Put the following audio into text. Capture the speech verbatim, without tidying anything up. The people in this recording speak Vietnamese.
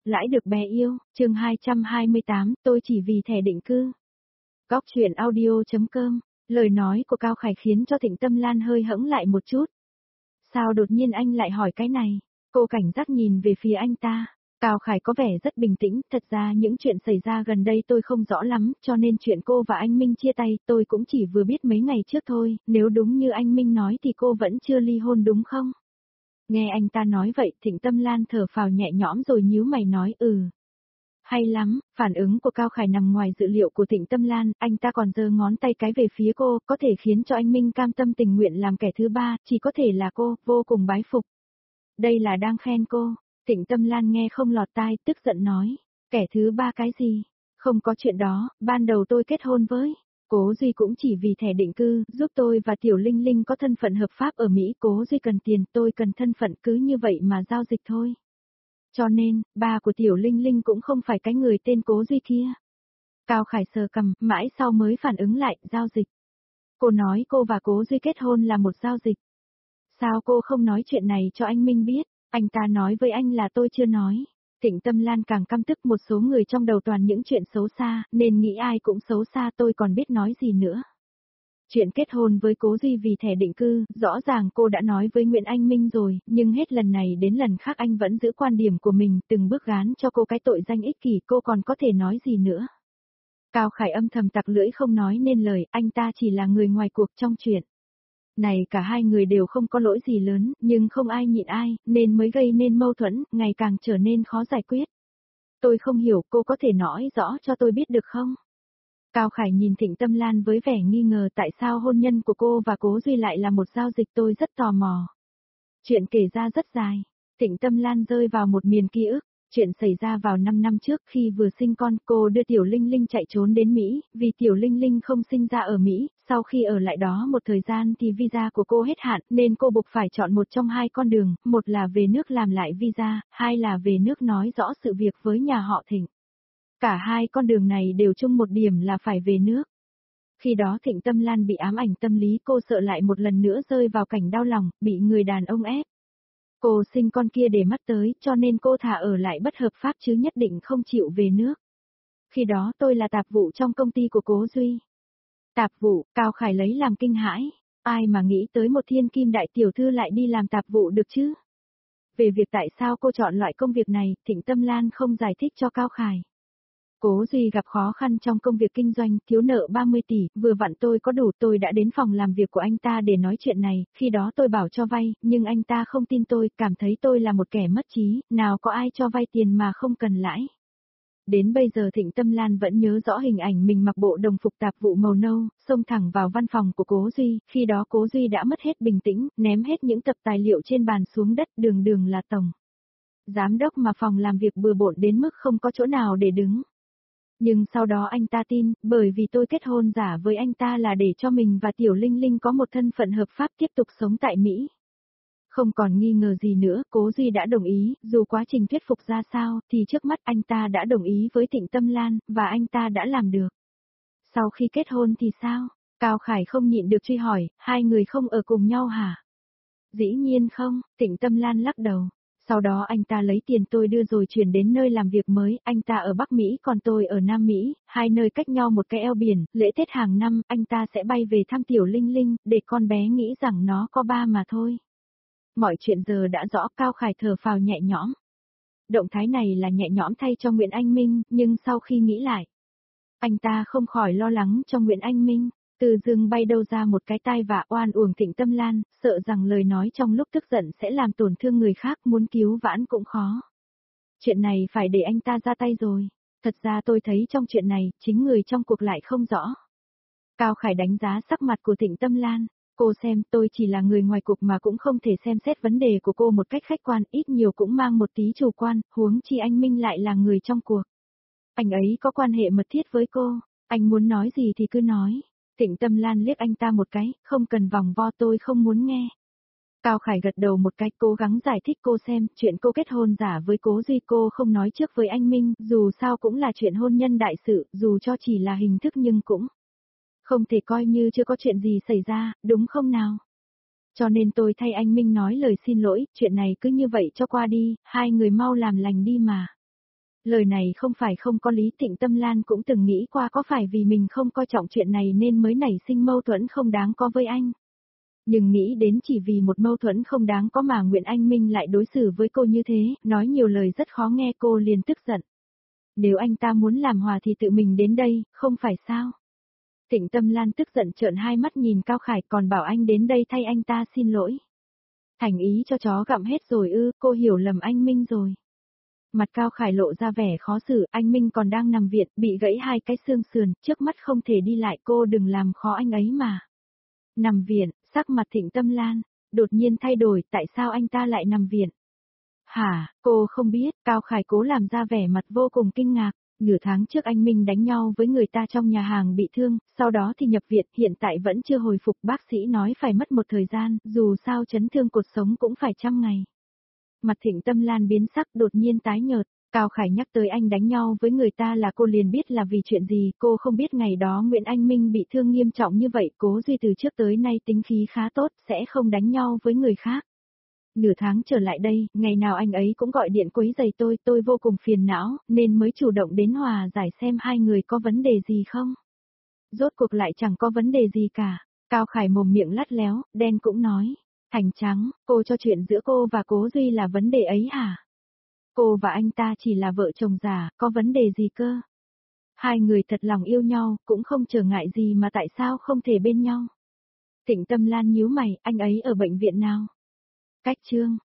Lãi được bé yêu, chương hai trăm hai mươi tám, tôi chỉ vì thẻ định cư. Góc truyện audio.com, lời nói của Cao Khải khiến cho Thịnh Tâm Lan hơi hẫng lại một chút. Sao đột nhiên anh lại hỏi cái này? Cô cảnh giác nhìn về phía anh ta. Cao Khải có vẻ rất bình tĩnh, thật ra những chuyện xảy ra gần đây tôi không rõ lắm, cho nên chuyện cô và anh Minh chia tay tôi cũng chỉ vừa biết mấy ngày trước thôi, nếu đúng như anh Minh nói thì cô vẫn chưa ly hôn đúng không? Nghe anh ta nói vậy, Thịnh Tâm Lan thở phào nhẹ nhõm rồi nhíu mày nói ừ. Hay lắm, phản ứng của Cao Khải nằm ngoài dự liệu của Thịnh Tâm Lan, anh ta còn giơ ngón tay cái về phía cô, có thể khiến cho anh Minh cam tâm tình nguyện làm kẻ thứ ba, chỉ có thể là cô, vô cùng bái phục. Đây là đang khen cô. Thịnh Tâm Lan nghe không lọt tai, tức giận nói, kẻ thứ ba cái gì? Không có chuyện đó, ban đầu tôi kết hôn với Cố Duy cũng chỉ vì thẻ định cư, giúp tôi và Tiểu Linh Linh có thân phận hợp pháp ở Mỹ. Cố Duy cần tiền, tôi cần thân phận, cứ như vậy mà giao dịch thôi. Cho nên, ba của Tiểu Linh Linh cũng không phải cái người tên Cố Duy kia. Cao Khải sờ cằm, mãi sau mới phản ứng lại, giao dịch. Cô nói cô và Cố Duy kết hôn là một giao dịch. Sao cô không nói chuyện này cho anh Minh biết? Anh ta nói với anh là tôi chưa nói. Thịnh Tâm Lan càng căm tức, một số người trong đầu toàn những chuyện xấu xa, nên nghĩ ai cũng xấu xa, tôi còn biết nói gì nữa. Chuyện kết hôn với Cố Duy vì thẻ định cư, rõ ràng cô đã nói với Nguyễn Anh Minh rồi, nhưng hết lần này đến lần khác anh vẫn giữ quan điểm của mình, từng bước gán cho cô cái tội danh ích kỷ, cô còn có thể nói gì nữa. Cao Khải âm thầm tặc lưỡi không nói nên lời, anh ta chỉ là người ngoài cuộc trong chuyện này. Cả hai người đều không có lỗi gì lớn, nhưng không ai nhịn ai, nên mới gây nên mâu thuẫn, ngày càng trở nên khó giải quyết. Tôi không hiểu, cô có thể nói rõ cho tôi biết được không? Cao Khải nhìn Thịnh Tâm Lan với vẻ nghi ngờ, tại sao hôn nhân của cô và Cố Duy lại là một giao dịch, tôi rất tò mò. Chuyện kể ra rất dài. Thịnh Tâm Lan rơi vào một miền ký ức. Chuyện xảy ra vào năm năm trước, khi vừa sinh con, cô đưa Tiểu Linh Linh chạy trốn đến Mỹ, vì Tiểu Linh Linh không sinh ra ở Mỹ, sau khi ở lại đó một thời gian thì visa của cô hết hạn, nên cô buộc phải chọn một trong hai con đường, một là về nước làm lại visa, hai là về nước nói rõ sự việc với nhà họ Thịnh. Cả hai con đường này đều chung một điểm là phải về nước. Khi đó Thịnh Tâm Lan bị ám ảnh tâm lý, cô sợ lại một lần nữa rơi vào cảnh đau lòng, bị người đàn ông ép. Cô sinh con kia để mắt tới, cho nên cô thà ở lại bất hợp pháp chứ nhất định không chịu về nước. Khi đó tôi là tạp vụ trong công ty của Cố Duy. Tạp vụ, Cao Khải lấy làm kinh hãi. Ai mà nghĩ tới một thiên kim đại tiểu thư lại đi làm tạp vụ được chứ? Về việc tại sao cô chọn loại công việc này, Thịnh Tâm Lan không giải thích cho Cao Khải. Cố Duy gặp khó khăn trong công việc kinh doanh, thiếu nợ ba mươi tỷ, vừa vặn tôi có đủ, tôi đã đến phòng làm việc của anh ta để nói chuyện này, khi đó tôi bảo cho vay, nhưng anh ta không tin tôi, cảm thấy tôi là một kẻ mất trí, nào có ai cho vay tiền mà không cần lãi. Đến bây giờ Thịnh Tâm Lan vẫn nhớ rõ hình ảnh mình mặc bộ đồng phục tạp vụ màu nâu, xông thẳng vào văn phòng của Cố Duy, khi đó Cố Duy đã mất hết bình tĩnh, ném hết những tập tài liệu trên bàn xuống đất, đường đường là tổng giám đốc mà phòng làm việc bừa bộn đến mức không có chỗ nào để đứng. Nhưng sau đó anh ta tin, bởi vì tôi kết hôn giả với anh ta là để cho mình và Tiểu Linh Linh có một thân phận hợp pháp tiếp tục sống tại Mỹ. Không còn nghi ngờ gì nữa, Cố Duy đã đồng ý, dù quá trình thuyết phục ra sao, thì trước mắt anh ta đã đồng ý với Thịnh Tâm Lan, và anh ta đã làm được. Sau khi kết hôn thì sao? Cao Khải không nhịn được truy hỏi, hai người không ở cùng nhau hả? Dĩ nhiên không, Thịnh Tâm Lan lắc đầu. Sau đó anh ta lấy tiền tôi đưa rồi chuyển đến nơi làm việc mới, anh ta ở Bắc Mỹ còn tôi ở Nam Mỹ, hai nơi cách nhau một cái eo biển, lễ Tết hàng năm, anh ta sẽ bay về thăm Tiểu Linh Linh, để con bé nghĩ rằng nó có ba mà thôi. Mọi chuyện giờ đã rõ, Cao Khải thở phào nhẹ nhõm. Động thái này là nhẹ nhõm thay cho Nguyễn Anh Minh, nhưng sau khi nghĩ lại, anh ta không khỏi lo lắng cho Nguyễn Anh Minh. Từ rừng bay đâu ra một cái tai vạ, oan uổng Thịnh Tâm Lan, sợ rằng lời nói trong lúc tức giận sẽ làm tổn thương người khác, muốn cứu vãn cũng khó. Chuyện này phải để anh ta ra tay rồi. Thật ra tôi thấy trong chuyện này, chính người trong cuộc lại không rõ. Cao Khải đánh giá sắc mặt của Thịnh Tâm Lan. Cô xem, tôi chỉ là người ngoài cuộc mà cũng không thể xem xét vấn đề của cô một cách khách quan, ít nhiều cũng mang một tí chủ quan, huống chi anh Minh lại là người trong cuộc. Anh ấy có quan hệ mật thiết với cô, anh muốn nói gì thì cứ nói. Thịnh Tâm Lan liếc anh ta một cái, không cần vòng vo, tôi không muốn nghe. Cao Khải gật đầu một cái, cố gắng giải thích cô xem, chuyện cô kết hôn giả với Cố Duy cô không nói trước với anh Minh, dù sao cũng là chuyện hôn nhân đại sự, dù cho chỉ là hình thức nhưng cũng không thể coi như chưa có chuyện gì xảy ra, đúng không nào? Cho nên tôi thay anh Minh nói lời xin lỗi, chuyện này cứ như vậy cho qua đi, hai người mau làm lành đi mà. Lời này không phải không có lý, Thịnh Tâm Lan cũng từng nghĩ qua có phải vì mình không coi trọng chuyện này nên mới nảy sinh mâu thuẫn không đáng có với anh. Nhưng nghĩ đến chỉ vì một mâu thuẫn không đáng có mà Nguyễn Anh Minh lại đối xử với cô như thế, nói nhiều lời rất khó nghe, cô liền tức giận. Nếu anh ta muốn làm hòa thì tự mình đến đây, không phải sao? Thịnh Tâm Lan tức giận trợn hai mắt nhìn Cao Khải, còn bảo anh đến đây thay anh ta xin lỗi. Thành ý cho chó gặm hết rồi ư, cô hiểu lầm anh Minh rồi. Mặt Cao Khải lộ ra vẻ khó xử, anh Minh còn đang nằm viện, bị gãy hai cái xương sườn, trước mắt không thể đi lại, cô đừng làm khó anh ấy mà. Nằm viện, sắc mặt Thịnh Tâm Lan đột nhiên thay đổi, tại sao anh ta lại nằm viện? Hả, cô không biết, Cao Khải cố làm ra vẻ mặt vô cùng kinh ngạc. Nửa tháng trước anh Minh đánh nhau với người ta trong nhà hàng bị thương, sau đó thì nhập viện, hiện tại vẫn chưa hồi phục, bác sĩ nói phải mất một thời gian, dù sao chấn thương cột sống cũng phải trăm ngày. Mặt Thịnh Tâm Lan biến sắc, đột nhiên tái nhợt. Cao Khải nhắc tới anh đánh nhau với người ta là cô liền biết là vì chuyện gì, cô không biết ngày đó Nguyễn Anh Minh bị thương nghiêm trọng như vậy, Cố Duy từ trước tới nay tính khí khá tốt, sẽ không đánh nhau với người khác. Nửa tháng trở lại đây, ngày nào anh ấy cũng gọi điện quấy rầy tôi, tôi vô cùng phiền não, nên mới chủ động đến hòa giải xem hai người có vấn đề gì không. Rốt cuộc lại chẳng có vấn đề gì cả. Cao Khải mồm miệng lắt léo, đen cũng nói. Thành trắng, cô cho chuyện giữa cô và Cố Duy là vấn đề ấy hả? Cô và anh ta chỉ là vợ chồng già, có vấn đề gì cơ? Hai người thật lòng yêu nhau, cũng không trở ngại gì mà tại sao không thể bên nhau? Thịnh Tâm Lan nhíu mày, anh ấy ở bệnh viện nào? Cách Trương,